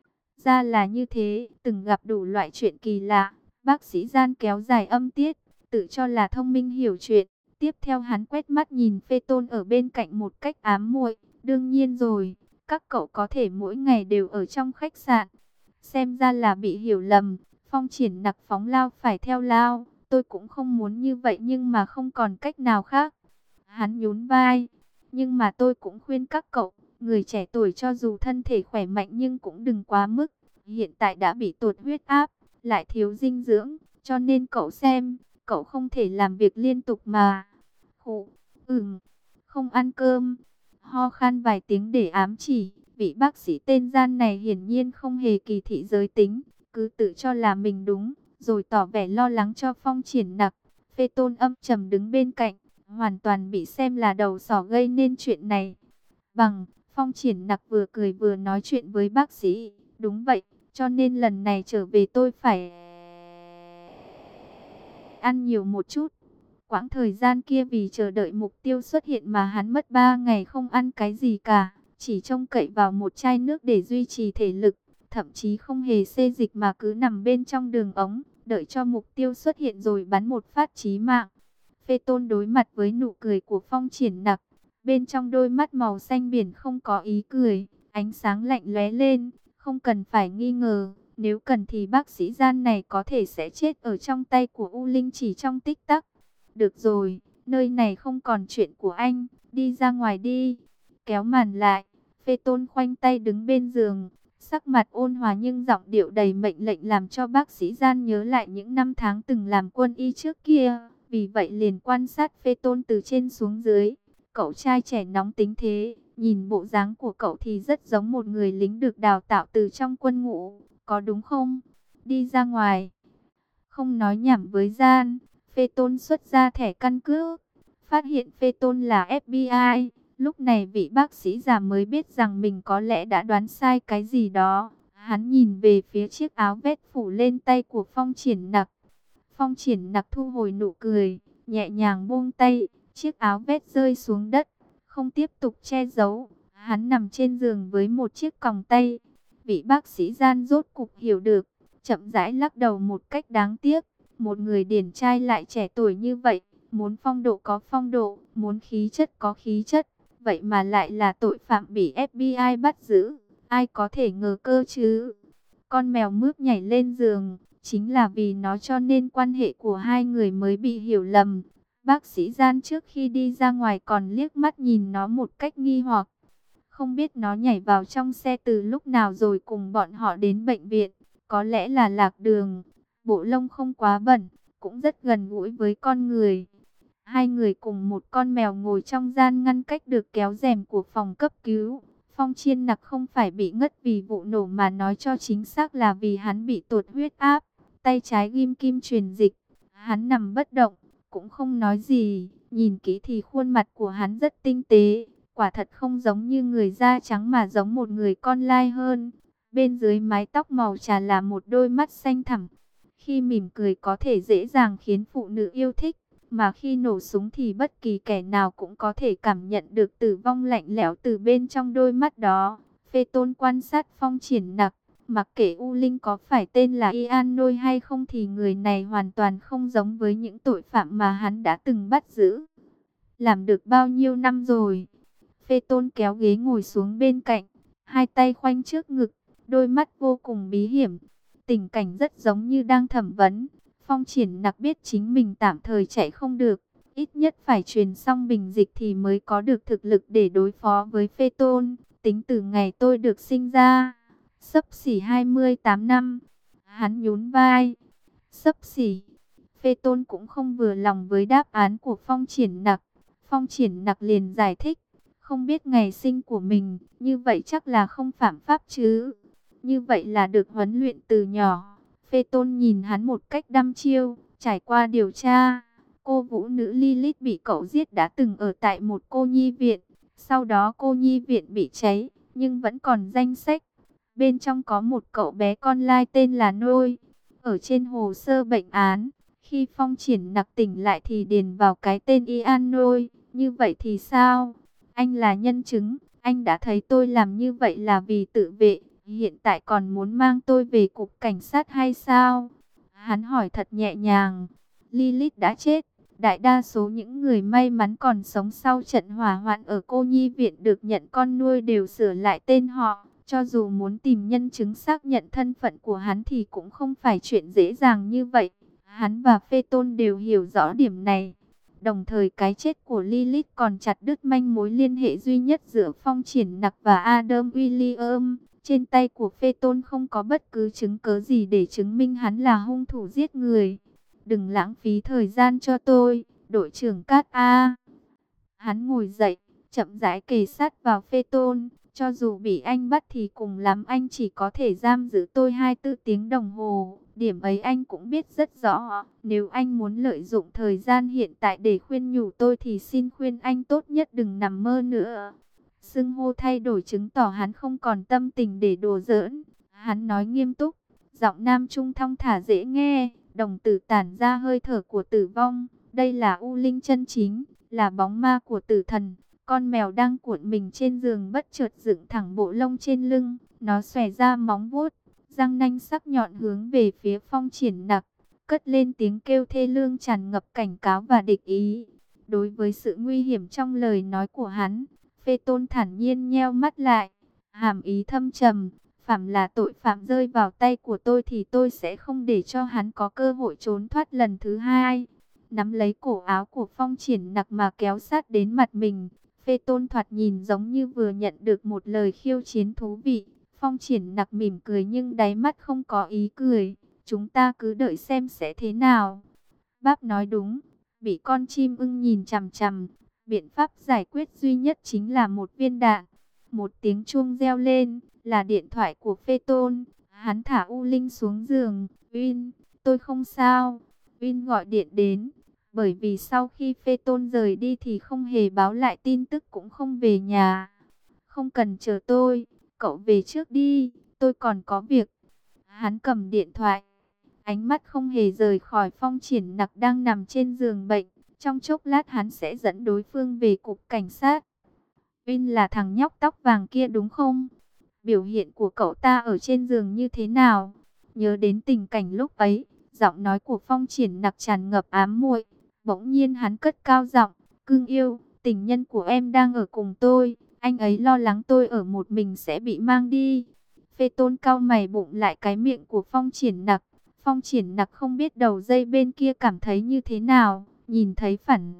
Ra là như thế, từng gặp đủ loại chuyện kỳ lạ. Bác sĩ Gian kéo dài âm tiết, tự cho là thông minh hiểu chuyện. Tiếp theo hắn quét mắt nhìn Phê Tôn ở bên cạnh một cách ám muội. Đương nhiên rồi, các cậu có thể mỗi ngày đều ở trong khách sạn. Xem ra là bị hiểu lầm. Phong Triển Nặc phóng lao phải theo lao. Tôi cũng không muốn như vậy nhưng mà không còn cách nào khác. Hắn nhún vai. Nhưng mà tôi cũng khuyên các cậu, người trẻ tuổi cho dù thân thể khỏe mạnh nhưng cũng đừng quá mức. Hiện tại đã bị tụt huyết áp, lại thiếu dinh dưỡng, cho nên cậu xem, cậu không thể làm việc liên tục mà. Khụ, không ăn cơm. Ho khan vài tiếng để ám chỉ, vị bác sĩ tên Gian này hiển nhiên không hề kỳ thị giới tính, cứ tự cho là mình đúng, rồi tỏ vẻ lo lắng cho Phong Triển Nặc. Phê Tôn âm trầm đứng bên cạnh, hoàn toàn bị xem là đầu sỏ gây nên chuyện này. Phong Triển Nặc vừa cười vừa nói chuyện với bác sĩ. Đúng vậy, cho nên lần này trở về tôi phải ăn nhiều một chút. Quãng thời gian kia vì chờ đợi mục tiêu xuất hiện mà hắn mất 3 ngày không ăn cái gì cả. Chỉ trông cậy vào một chai nước để duy trì thể lực. Thậm chí không hề xê dịch mà cứ nằm bên trong đường ống, đợi cho mục tiêu xuất hiện rồi bắn một phát chí mạng. Phê Tôn đối mặt với nụ cười của Phong Triển Nặc. Bên trong đôi mắt màu xanh biển không có ý cười, ánh sáng lạnh lóe lên, không cần phải nghi ngờ, nếu cần thì bác sĩ Gian này có thể sẽ chết ở trong tay của U Linh chỉ trong tích tắc. Được rồi, nơi này không còn chuyện của anh, đi ra ngoài đi. Kéo màn lại, Phê Tôn khoanh tay đứng bên giường, Sắc mặt ôn hòa nhưng giọng điệu đầy mệnh lệnh làm cho bác sĩ Gian nhớ lại những năm tháng từng làm quân y trước kia. Vì vậy liền quan sát Phê Tôn từ trên xuống dưới. Cậu trai trẻ nóng tính thế, nhìn bộ dáng của cậu thì rất giống một người lính được đào tạo từ trong quân ngũ, có đúng không? Đi ra ngoài. Không nói nhảm với Gian, Phê Tôn xuất ra thẻ căn cước, phát hiện Phê Tôn là FBI. Lúc này vị bác sĩ già mới biết rằng mình có lẽ đã đoán sai cái gì đó. Hắn nhìn về phía chiếc áo vest phủ lên tay của Phong Triển Nặc. Phong Triển Nặc thu hồi nụ cười, nhẹ nhàng buông tay, chiếc áo vest rơi xuống đất, không tiếp tục che giấu. Hắn nằm trên giường với một chiếc còng tay. Vị bác sĩ Gian rốt cục hiểu được, chậm rãi lắc đầu một cách đáng tiếc. Một người điển trai lại trẻ tuổi như vậy, muốn phong độ có phong độ, muốn khí chất có khí chất, vậy mà lại là tội phạm bị FBI bắt giữ. Ai có thể ngờ cơ chứ? Con mèo mướp nhảy lên giường, chính là vì nó cho nên quan hệ của hai người mới bị hiểu lầm. Bác sĩ Gian trước khi đi ra ngoài còn liếc mắt nhìn nó một cách nghi hoặc. Không biết nó nhảy vào trong xe từ lúc nào rồi cùng bọn họ đến bệnh viện. Có lẽ là lạc đường. Bộ lông không quá bẩn, cũng rất gần gũi với con người. Hai người cùng một con mèo ngồi trong gian ngăn cách được kéo rèm của phòng cấp cứu. Phong Chiên Nặc không phải bị ngất vì vụ nổ mà nói cho chính xác là vì hắn bị tụt huyết áp. Tay trái ghim kim truyền dịch. Hắn nằm bất động, cũng không nói gì. Nhìn kỹ thì khuôn mặt của hắn rất tinh tế. Quả thật không giống như người da trắng mà giống một người con lai hơn. Bên dưới mái tóc màu trà là một đôi mắt xanh thẳm. Khi mỉm cười có thể dễ dàng khiến phụ nữ yêu thích. Mà khi nổ súng thì bất kỳ kẻ nào cũng có thể cảm nhận được tử vong lạnh lẽo từ bên trong đôi mắt đó. Phê Tôn quan sát Phong Triển Nặc. Mặc kệ U Linh có phải tên là Ian Nôi hay không thì người này hoàn toàn không giống với những tội phạm mà hắn đã từng bắt giữ. Làm được bao nhiêu năm rồi? Phê Tôn kéo ghế ngồi xuống bên cạnh, hai tay khoanh trước ngực, đôi mắt vô cùng bí hiểm. Tình cảnh rất giống như đang thẩm vấn. Phong Triển Nặc biết chính mình tạm thời chạy không được, ít nhất phải truyền xong bình dịch thì mới có được thực lực để đối phó với Phê Tôn. Tính từ ngày tôi được sinh ra, xấp xỉ 28 năm. Hắn nhún vai. Xấp xỉ. Phê Tôn cũng không vừa lòng với đáp án của Phong Triển Nặc. Phong Triển Nặc liền giải thích. Không biết ngày sinh của mình, như vậy chắc là không phạm pháp chứ. Như vậy là được huấn luyện từ nhỏ. Phê Tôn nhìn hắn một cách đăm chiêu. Trải qua điều tra, cô vũ nữ Lilith bị cậu giết đã từng ở tại một cô nhi viện. Sau đó cô nhi viện bị cháy, nhưng vẫn còn danh sách. Bên trong có một cậu bé con lai tên là Nôi. Ở trên hồ sơ bệnh án, khi Phong Triển Nặc tỉnh lại thì điền vào cái tên Ian Nôi. Như vậy thì sao? Anh là nhân chứng, anh đã thấy tôi làm như vậy là vì tự vệ, hiện tại còn muốn mang tôi về cục cảnh sát hay sao? Hắn hỏi thật nhẹ nhàng. Lilith đã chết, đại đa số những người may mắn còn sống sau trận hỏa hoạn ở cô nhi viện được nhận con nuôi đều sửa lại tên họ. Cho dù muốn tìm nhân chứng xác nhận thân phận của hắn thì cũng không phải chuyện dễ dàng như vậy. Hắn và Phê Tôn đều hiểu rõ điểm này. Đồng thời cái chết của Lilith còn chặt đứt manh mối liên hệ duy nhất giữa Phong Triển Nặc và Adam William. Trên tay của Phê Tôn không có bất cứ chứng cớ gì để chứng minh hắn là hung thủ giết người. Đừng lãng phí thời gian cho tôi, đội trưởng Cát A. Hắn ngồi dậy, chậm rãi kề sát vào Phê Tôn. Cho dù bị anh bắt thì cùng lắm anh chỉ có thể giam giữ tôi 24 tiếng đồng hồ. Điểm ấy anh cũng biết rất rõ. Nếu anh muốn lợi dụng thời gian hiện tại để khuyên nhủ tôi thì xin khuyên anh tốt nhất đừng nằm mơ nữa. Xưng hô thay đổi chứng tỏ hắn không còn tâm tình để đùa giỡn. Hắn nói nghiêm túc, giọng nam trung thong thả dễ nghe, đồng tử tản ra hơi thở của tử vong. Đây là U Linh chân chính, là bóng ma của tử thần. Con mèo đang cuộn mình trên giường bất chợt dựng thẳng bộ lông trên lưng, nó xòe ra móng vuốt, răng nanh sắc nhọn hướng về phía Phong Triển Nặc, cất lên tiếng kêu thê lương tràn ngập cảnh cáo và địch ý. Đối với sự nguy hiểm trong lời nói của hắn, Phê Tôn thản nhiên nheo mắt lại, hàm ý thâm trầm, phàm là tội phạm rơi vào tay của tôi thì tôi sẽ không để cho hắn có cơ hội trốn thoát lần thứ hai. Nắm lấy cổ áo của Phong Triển Nặc mà kéo sát đến mặt mình. Phê Tôn thoạt nhìn giống như vừa nhận được một lời khiêu chiến thú vị. Phong Triển Nặc mỉm cười nhưng đáy mắt không có ý cười. Chúng ta cứ đợi xem sẽ thế nào. Bác nói đúng, bị con chim ưng nhìn chằm chằm. Biện pháp giải quyết duy nhất chính là một viên đạn. Một tiếng chuông reo lên, là điện thoại của Phê Tôn. Hắn thả U Linh xuống giường. Uyên, tôi không sao. Uyên gọi điện đến. Bởi vì sau khi Phê Tôn rời đi thì không hề báo lại tin tức cũng không về nhà. Không cần chờ tôi, cậu về trước đi, tôi còn có việc. Hắn cầm điện thoại, ánh mắt không hề rời khỏi Phong Triển Nặc đang nằm trên giường bệnh. Trong chốc lát hắn sẽ dẫn đối phương về cục cảnh sát. Vin là thằng nhóc tóc vàng kia đúng không? Biểu hiện của cậu ta ở trên giường như thế nào? Nhớ đến tình cảnh lúc ấy, giọng nói của Phong Triển Nặc tràn ngập ám muội. Bỗng nhiên hắn cất cao giọng, "Cưng yêu, tình nhân của em đang ở cùng tôi. Anh ấy lo lắng tôi ở một mình sẽ bị mang đi." Phê Tôn cau mày bụng lại cái miệng của Phong Triển Nặc. Phong Triển Nặc không biết đầu dây bên kia cảm thấy như thế nào. Nhìn thấy phản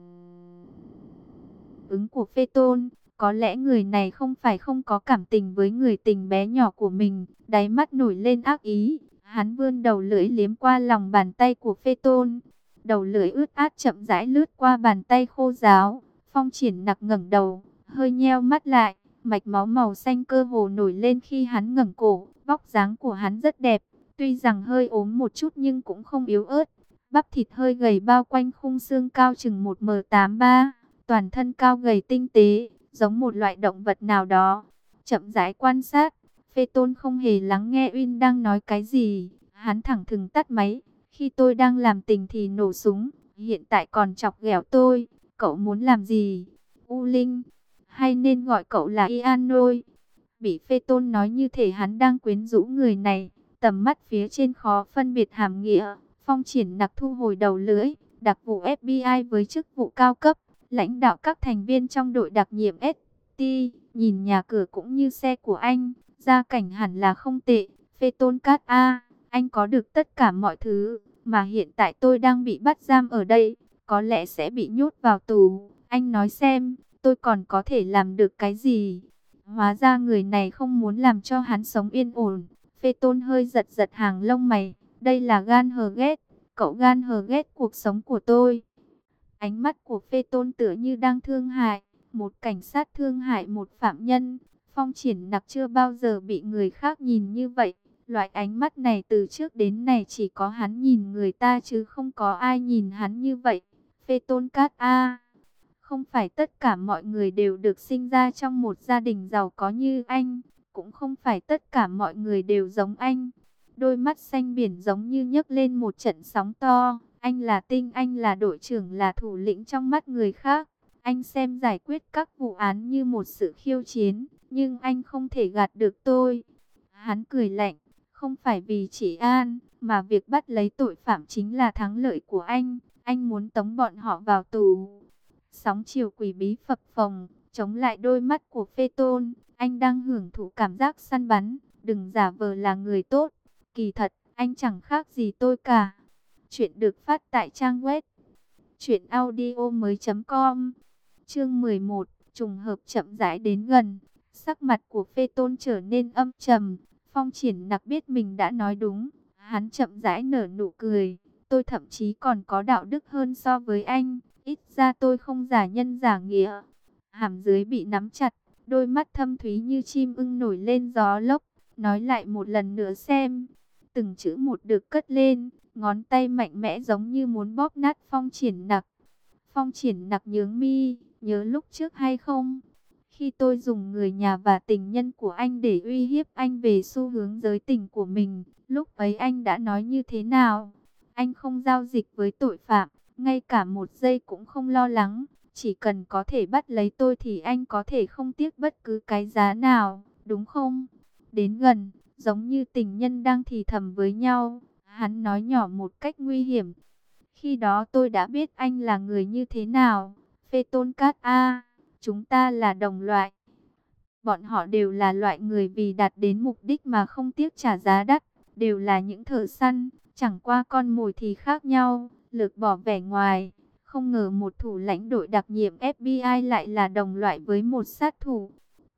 ứng của Phê Tôn, có lẽ người này không phải không có cảm tình với người tình bé nhỏ của mình. Đáy mắt nổi lên ác ý. Hắn vươn đầu lưỡi liếm qua lòng bàn tay của Phê Tôn. Đầu lưỡi ướt át chậm rãi lướt qua bàn tay khô ráo. Phong Triển Nặc ngẩng đầu, hơi nheo mắt lại. Mạch máu màu xanh cơ hồ nổi lên khi hắn ngẩng cổ. Vóc dáng của hắn rất đẹp, tuy rằng hơi ốm một chút nhưng cũng không yếu ớt. Bắp thịt hơi gầy bao quanh khung xương cao chừng 1m83. Toàn thân cao gầy tinh tế, giống một loại động vật nào đó. Chậm rãi quan sát, Phê Tôn không hề lắng nghe Uyên đang nói cái gì. Hắn thẳng thừng tắt máy. Khi tôi đang làm tình thì nổ súng, hiện tại còn chọc ghẹo tôi. Cậu muốn làm gì? U Linh, hay nên gọi cậu là Ian thôi. Bị Phê Tôn nói như thể hắn đang quyến rũ người này. Tầm mắt phía trên khó phân biệt hàm nghĩa. Phong Triển Nặc thu hồi đầu lưỡi. Đặc vụ FBI với chức vụ cao cấp, lãnh đạo các thành viên trong đội đặc nhiệm ST. Nhìn nhà cửa cũng như xe của anh, gia cảnh hẳn là không tệ. Phê Tôn Cát A, anh có được tất cả mọi thứ, mà hiện tại tôi đang bị bắt giam ở đây, có lẽ sẽ bị nhốt vào tù. Anh nói xem, tôi còn có thể làm được cái gì? Hóa ra người này không muốn làm cho hắn sống yên ổn. Phê Tôn hơi giật giật hàng lông mày. Đây là gan hờ ghét. Cậu gan hờ ghét cuộc sống của tôi. Ánh mắt của Phê Tôn tựa như đang thương hại. Một cảnh sát thương hại một phạm nhân. Phong Triển Nặc chưa bao giờ bị người khác nhìn như vậy. Loại ánh mắt này từ trước đến nay chỉ có hắn nhìn người ta chứ không có ai nhìn hắn như vậy. Phê Tôn Cát A. Không phải tất cả mọi người đều được sinh ra trong một gia đình giàu có như anh. Cũng không phải tất cả mọi người đều giống anh. Đôi mắt xanh biển giống như nhấc lên một trận sóng to. Anh là tinh, anh là đội trưởng, là thủ lĩnh trong mắt người khác. Anh xem giải quyết các vụ án như một sự khiêu chiến. Nhưng anh không thể gạt được tôi. Hắn cười lạnh. Không phải vì chỉ An, mà việc bắt lấy tội phạm chính là thắng lợi của anh. Anh muốn tống bọn họ vào tù. Sóng chiều quỷ bí phập phồng, chống lại đôi mắt của Phê Tôn. Anh đang hưởng thụ cảm giác săn bắn. Đừng giả vờ là người tốt. Kỳ thật, anh chẳng khác gì tôi cả. Chuyện được phát tại trang web truyệnaudiomoi.com. Chương 11, trùng hợp chậm rãi đến gần. Sắc mặt của Phê Tôn trở nên âm trầm. Phong Triển Nặc biết mình đã nói đúng. Hắn chậm rãi nở nụ cười. Tôi thậm chí còn có đạo đức hơn so với anh. Ít ra tôi không giả nhân giả nghĩa. Hàm dưới bị nắm chặt. Đôi mắt thâm thúy như chim ưng nổi lên gió lốc. Nói lại một lần nữa xem. Từng chữ một được cất lên. Ngón tay mạnh mẽ giống như muốn bóp nát Phong Triển Nặc. Phong Triển Nặc nhướng mi. Nhớ lúc trước hay không? Khi tôi dùng người nhà và tình nhân của anh để uy hiếp anh về xu hướng giới tình của mình, lúc ấy anh đã nói như thế nào? Anh không giao dịch với tội phạm, ngay cả một giây cũng không lo lắng. Chỉ cần có thể bắt lấy tôi thì anh có thể không tiếc bất cứ cái giá nào, đúng không? Đến gần, giống như tình nhân đang thì thầm với nhau, hắn nói nhỏ một cách nguy hiểm. Khi đó tôi đã biết anh là người như thế nào. Phê Tôn Cát A. Chúng ta là đồng loại. Bọn họ đều là loại người vì đạt đến mục đích mà không tiếc trả giá đắt. Đều là những thợ săn. Chẳng qua con mồi thì khác nhau. Lược bỏ vẻ ngoài. Không ngờ một thủ lãnh đội đặc nhiệm FBI lại là đồng loại với một sát thủ.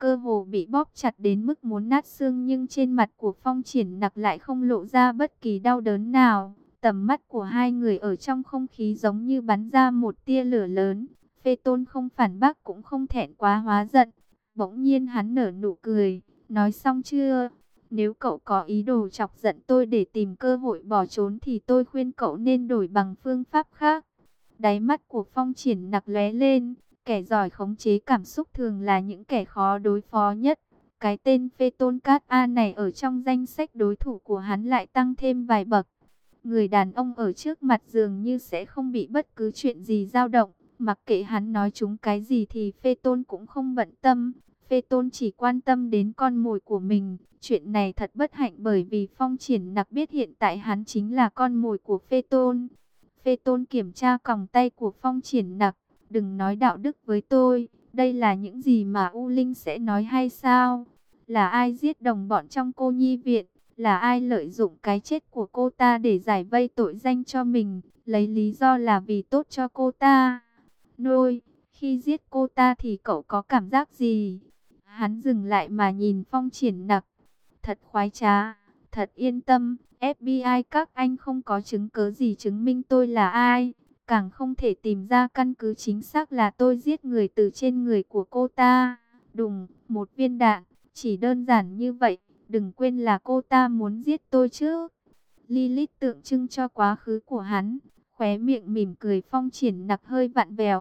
cơ hồ bị bóp chặt đến mức muốn nát xương, nhưng trên mặt của Phong Triển Nặc lại không lộ ra bất kỳ đau đớn nào. Tầm mắt của hai người ở trong không khí giống như bắn ra một tia lửa lớn. Phê Tôn không phản bác cũng không thẹn quá hóa giận. Bỗng nhiên hắn nở nụ cười, nói xong chưa? Nếu cậu có ý đồ chọc giận tôi để tìm cơ hội bỏ trốn thì tôi khuyên cậu nên đổi bằng phương pháp khác. Đáy mắt của Phong Triển Nặc lóe lên, kẻ giỏi khống chế cảm xúc thường là những kẻ khó đối phó nhất. Cái tên Phê Tôn Cát A này ở trong danh sách đối thủ của hắn lại tăng thêm vài bậc. Người đàn ông ở trước mặt dường như sẽ không bị bất cứ chuyện gì dao động. Mặc kệ hắn nói chúng cái gì thì Phê Tôn cũng không bận tâm. Phê Tôn chỉ quan tâm đến con mồi của mình. Chuyện này thật bất hạnh bởi vì Phong Triển Nặc biết hiện tại hắn chính là con mồi của Phê Tôn. Phê Tôn kiểm tra còng tay của Phong Triển Nặc. Đừng nói đạo đức với tôi. Đây là những gì mà U Linh sẽ nói hay sao? Là ai giết đồng bọn trong cô nhi viện? Là ai lợi dụng cái chết của cô ta để giải vây tội danh cho mình? Lấy lý do là vì tốt cho cô ta. Nôi, khi giết cô ta thì cậu có cảm giác gì? Hắn dừng lại mà nhìn Phong Triển Nặc. Thật khoái trá, thật yên tâm. FBI các anh không có chứng cứ gì chứng minh tôi là ai. Càng không thể tìm ra căn cứ chính xác là tôi giết người từ trên người của cô ta. Đùng, một viên đạn, chỉ đơn giản như vậy. Đừng quên là cô ta muốn giết tôi chứ. Lilith tượng trưng cho quá khứ của hắn. Khóe miệng mỉm cười. Phong Triển Nặc hơi vặn vẹo.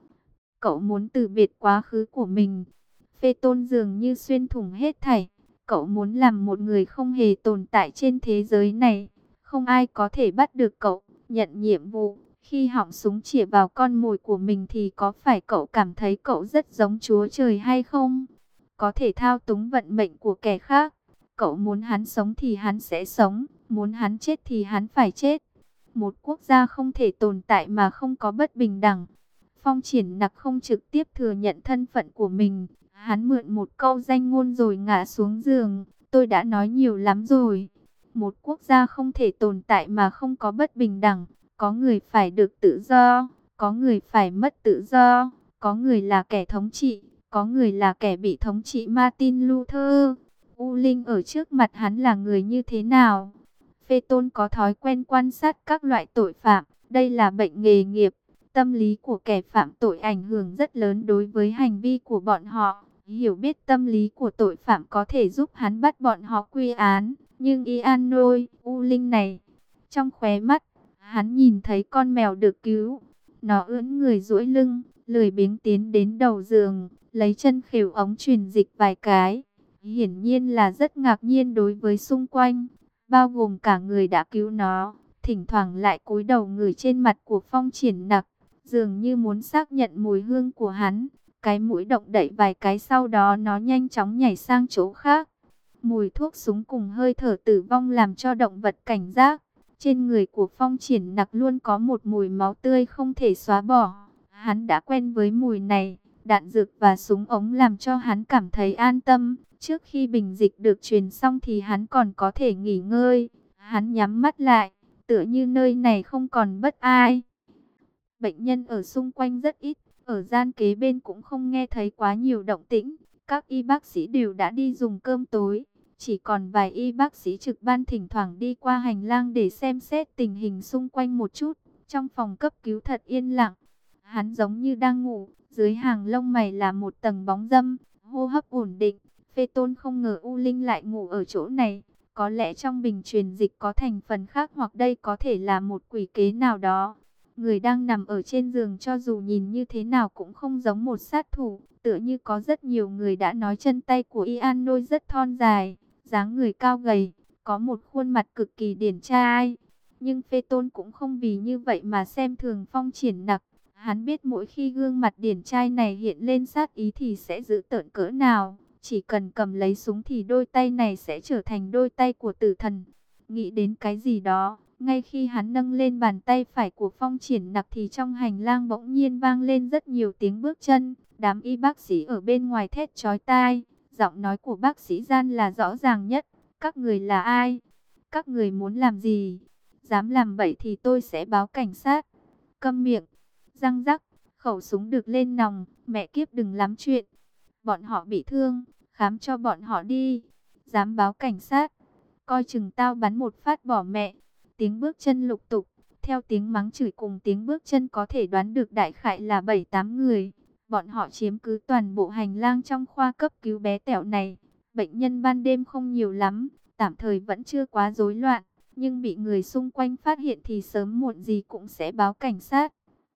Cậu muốn từ biệt quá khứ của mình. Phê Tôn dường như xuyên thủng hết thảy. Cậu muốn làm một người không hề tồn tại trên thế giới này. Không ai có thể bắt được cậu. Nhận nhiệm vụ. Khi họng súng chĩa vào con mồi của mình thì có phải cậu cảm thấy cậu rất giống Chúa Trời hay không? Có thể thao túng vận mệnh của kẻ khác. Cậu muốn hắn sống thì hắn sẽ sống. Muốn hắn chết thì hắn phải chết. Một quốc gia không thể tồn tại mà không có bất bình đẳng. Phong Triển Nặc không trực tiếp thừa nhận thân phận của mình. Hắn mượn một câu danh ngôn rồi ngã xuống giường. Tôi đã nói nhiều lắm rồi. Một quốc gia không thể tồn tại mà không có bất bình đẳng. Có người phải được tự do, có người phải mất tự do, có người là kẻ thống trị, có người là kẻ bị thống trị. Martin Luther, U Linh ở trước mặt hắn là người như thế nào? Phê Tôn có thói quen quan sát các loại tội phạm. Đây là bệnh nghề nghiệp. Tâm lý của kẻ phạm tội ảnh hưởng rất lớn đối với hành vi của bọn họ. Hiểu biết tâm lý của tội phạm có thể giúp hắn bắt bọn họ quy án. Nhưng Ianoi, U Linh này, trong khóe mắt, hắn nhìn thấy con mèo được cứu. Nó ưỡn người duỗi lưng, lười biếng tiến đến đầu giường, lấy chân khều ống truyền dịch vài cái. Hiển nhiên là rất ngạc nhiên đối với xung quanh, bao gồm cả người đã cứu nó. Thỉnh thoảng lại cúi đầu ngửi trên mặt của Phong Triển Nặc, dường như muốn xác nhận mùi hương của hắn. Cái mũi động đậy vài cái, sau đó nó nhanh chóng nhảy sang chỗ khác. Mùi thuốc súng cùng hơi thở tử vong làm cho động vật cảnh giác. Trên người của Phong Triển Nặc luôn có một mùi máu tươi không thể xóa bỏ. Hắn đã quen với mùi này. Đạn dược và súng ống làm cho hắn cảm thấy an tâm. Trước khi bình dịch được truyền xong thì hắn còn có thể nghỉ ngơi. Hắn nhắm mắt lại, tựa như nơi này không còn bất ai. Bệnh nhân ở xung quanh rất ít. Ở gian kế bên cũng không nghe thấy quá nhiều động tĩnh. Các y bác sĩ đều đã đi dùng cơm tối. Chỉ còn vài y bác sĩ trực ban thỉnh thoảng đi qua hành lang để xem xét tình hình xung quanh một chút. Trong phòng cấp cứu thật yên lặng. Hắn giống như đang ngủ. Dưới hàng lông mày là một tầng bóng râm. Hô hấp ổn định. Phê Tôn không ngờ U Linh lại ngủ ở chỗ này. Có lẽ trong bình truyền dịch có thành phần khác, hoặc đây có thể là một quỷ kế nào đó. Người đang nằm ở trên giường cho dù nhìn như thế nào cũng không giống một sát thủ. Tựa như có rất nhiều người đã nói chân tay của Ianoi rất thon dài, dáng người cao gầy, có một khuôn mặt cực kỳ điển trai. Nhưng Phê Tôn cũng không vì như vậy mà xem thường Phong Triển Nặc. Hắn biết mỗi khi gương mặt điển trai này hiện lên sát ý thì sẽ dữ tợn cỡ nào. Chỉ cần cầm lấy súng thì đôi tay này sẽ trở thành đôi tay của tử thần. Nghĩ đến cái gì đó, ngay khi hắn nâng lên bàn tay phải của Phong Triển Nặc thì trong hành lang bỗng nhiên vang lên rất nhiều tiếng bước chân. Đám y bác sĩ ở bên ngoài thét chói tai. Giọng nói của bác sĩ Gian là rõ ràng nhất. Các người là ai? Các người muốn làm gì? Dám làm bậy thì tôi sẽ báo cảnh sát. Câm miệng. Răng rắc. Khẩu súng được lên nòng. Mẹ kiếp đừng lắm chuyện. Bọn họ bị thương. khám cho bọn họ đi. Dám báo cảnh sát, coi chừng tao bắn một phát bỏ mẹ. Tiếng bước chân lục tục, theo tiếng mắng chửi cùng tiếng bước chân có thể đoán được đại khái là 7-8 người. Bọn họ chiếm cứ toàn bộ hành lang trong khoa cấp cứu bé tẹo này. Bệnh nhân ban đêm không nhiều lắm, tạm thời vẫn chưa quá rối loạn. Nhưng bị người xung quanh phát hiện thì sớm muộn gì cũng sẽ báo cảnh sát.